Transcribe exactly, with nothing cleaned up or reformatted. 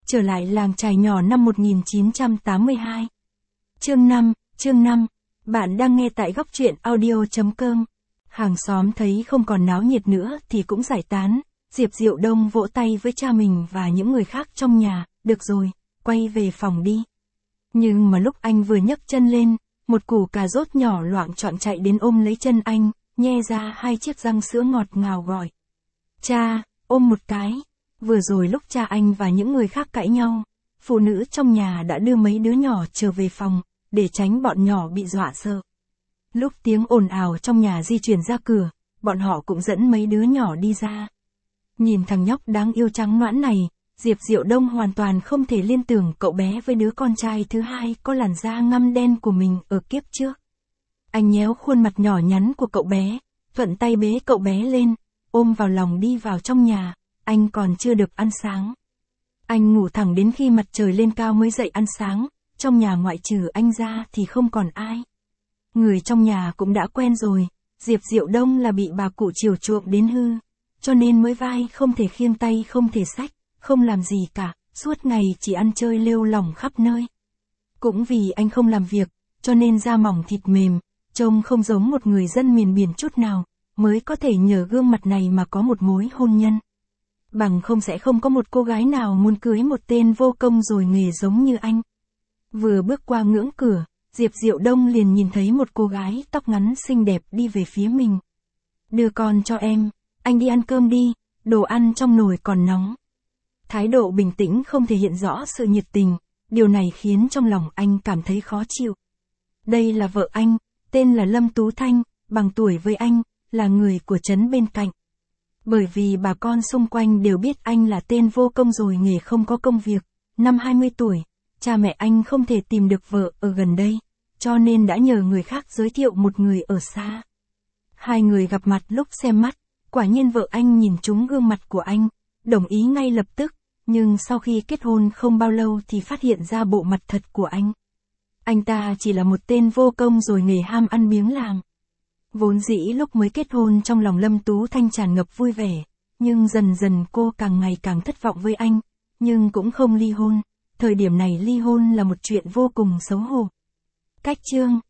Trở lại làng chài nhỏ năm một nghìn chín trăm tám mươi hai. Chương năm, chương năm. Bạn đang nghe tại góc truyện audio chấm com. Hàng xóm thấy không còn náo nhiệt nữa thì cũng giải tán. Diệp Diệu Đông vỗ tay với cha mình và những người khác trong nhà, được rồi, quay về phòng đi. Nhưng mà lúc anh vừa nhấc chân lên, một củ cà rốt nhỏ loạng choạng chạy đến ôm lấy chân anh, nhe ra hai chiếc răng sữa ngọt ngào gọi. Cha, ôm một cái. Vừa rồi lúc cha anh và những người khác cãi nhau, phụ nữ trong nhà đã đưa mấy đứa nhỏ trở về phòng, để tránh bọn nhỏ bị dọa sợ. Lúc tiếng ồn ào trong nhà di chuyển ra cửa, bọn họ cũng dẫn mấy đứa nhỏ đi ra. Nhìn thằng nhóc đáng yêu trắng nõn này, Diệp Diệu Đông hoàn toàn không thể liên tưởng cậu bé với đứa con trai thứ hai có làn da ngăm đen của mình ở kiếp trước. Anh nhéo khuôn mặt nhỏ nhắn của cậu bé, thuận tay bế cậu bé lên, ôm vào lòng đi vào trong nhà. Anh còn chưa được ăn sáng. Anh ngủ thẳng đến khi mặt trời lên cao mới dậy ăn sáng, trong nhà ngoại trừ anh ra thì không còn ai. Người trong nhà cũng đã quen rồi, Diệp Diệu Đông là bị bà cụ chiều chuộng đến hư, cho nên mới vai không thể khiêng tay không thể xách, không làm gì cả, suốt ngày chỉ ăn chơi lêu lỏng khắp nơi. Cũng vì anh không làm việc, cho nên da mỏng thịt mềm, trông không giống một người dân miền biển chút nào, mới có thể nhờ gương mặt này mà có một mối hôn nhân. Bằng không sẽ không có một cô gái nào muốn cưới một tên vô công rồi nghề giống như anh. Vừa bước qua ngưỡng cửa, Diệp Diệu Đông liền nhìn thấy một cô gái tóc ngắn xinh đẹp đi về phía mình. Đưa con cho em, anh đi ăn cơm đi, đồ ăn trong nồi còn nóng. Thái độ bình tĩnh không thể hiện rõ sự nhiệt tình, điều này khiến trong lòng anh cảm thấy khó chịu. Đây là vợ anh, tên là Lâm Tú Thanh, bằng tuổi với anh, là người của trấn bên cạnh. Bởi vì bà con xung quanh đều biết anh là tên vô công rồi nghề không có công việc, năm hai mươi tuổi, cha mẹ anh không thể tìm được vợ ở gần đây, cho nên đã nhờ người khác giới thiệu một người ở xa. Hai người gặp mặt lúc xem mắt, quả nhiên vợ anh nhìn trúng gương mặt của anh, đồng ý ngay lập tức, nhưng sau khi kết hôn không bao lâu thì phát hiện ra bộ mặt thật của anh. Anh ta chỉ là một tên vô công rồi nghề ham ăn biếng làm. Vốn dĩ lúc mới kết hôn trong lòng Lâm Tú Thanh tràn ngập vui vẻ, nhưng dần dần cô càng ngày càng thất vọng với anh, nhưng cũng không ly hôn, thời điểm này ly hôn là một chuyện vô cùng xấu hổ. Cách chương